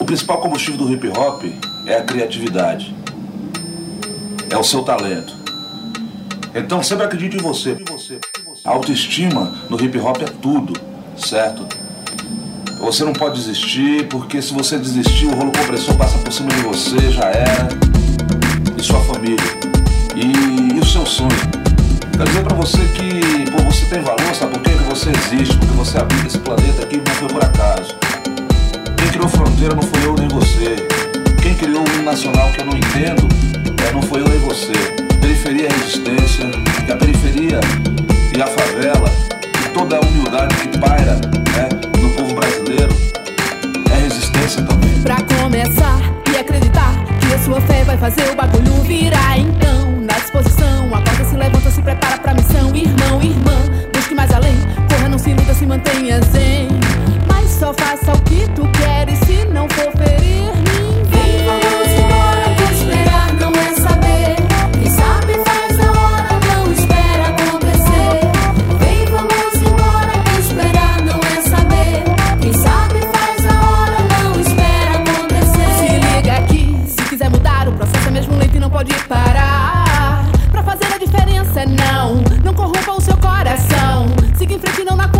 O principal combustível do hip hop é a criatividade, é o seu talento. Então sempre acredite em você. A autoestima no hip hop é tudo, certo? Você não pode desistir, porque se você desistir, o rolo compressor passa por cima de você, já era. E sua família. E o seu sonho. Quero dizer pra você que você tem valor, sabe por quê? Que você existe, porque você habita esse planeta aqui não foi por acaso. Quem criou fronteira não foi eu nem você. Quem criou o hino nacional que eu não entendo, não foi eu nem você. Periferia é resistência, e a periferia e a favela, e toda a humildade que paira, no povo brasileiro, é resistência também. Pra começar e acreditar que a sua fé vai fazer o bagulho virar. Então, na disposição, acorda, se levanta, se prepara pra missão. Irmão, irmã, busque mais além, corra, não se iluda, se mantenha zen. Mas só faça o que tu queres, se não for ferir ninguém. Vamos embora, que esperar não é saber. Quem sabe faz a hora, não espera acontecer. Vem, vamos embora, que esperar não é saber. Quem sabe faz a hora, não espera acontecer. Se liga aqui, se quiser mudar, o processo é mesmo lento e não pode parar. Pra fazer a diferença, não corrompa o seu coração. Siga em frente, não na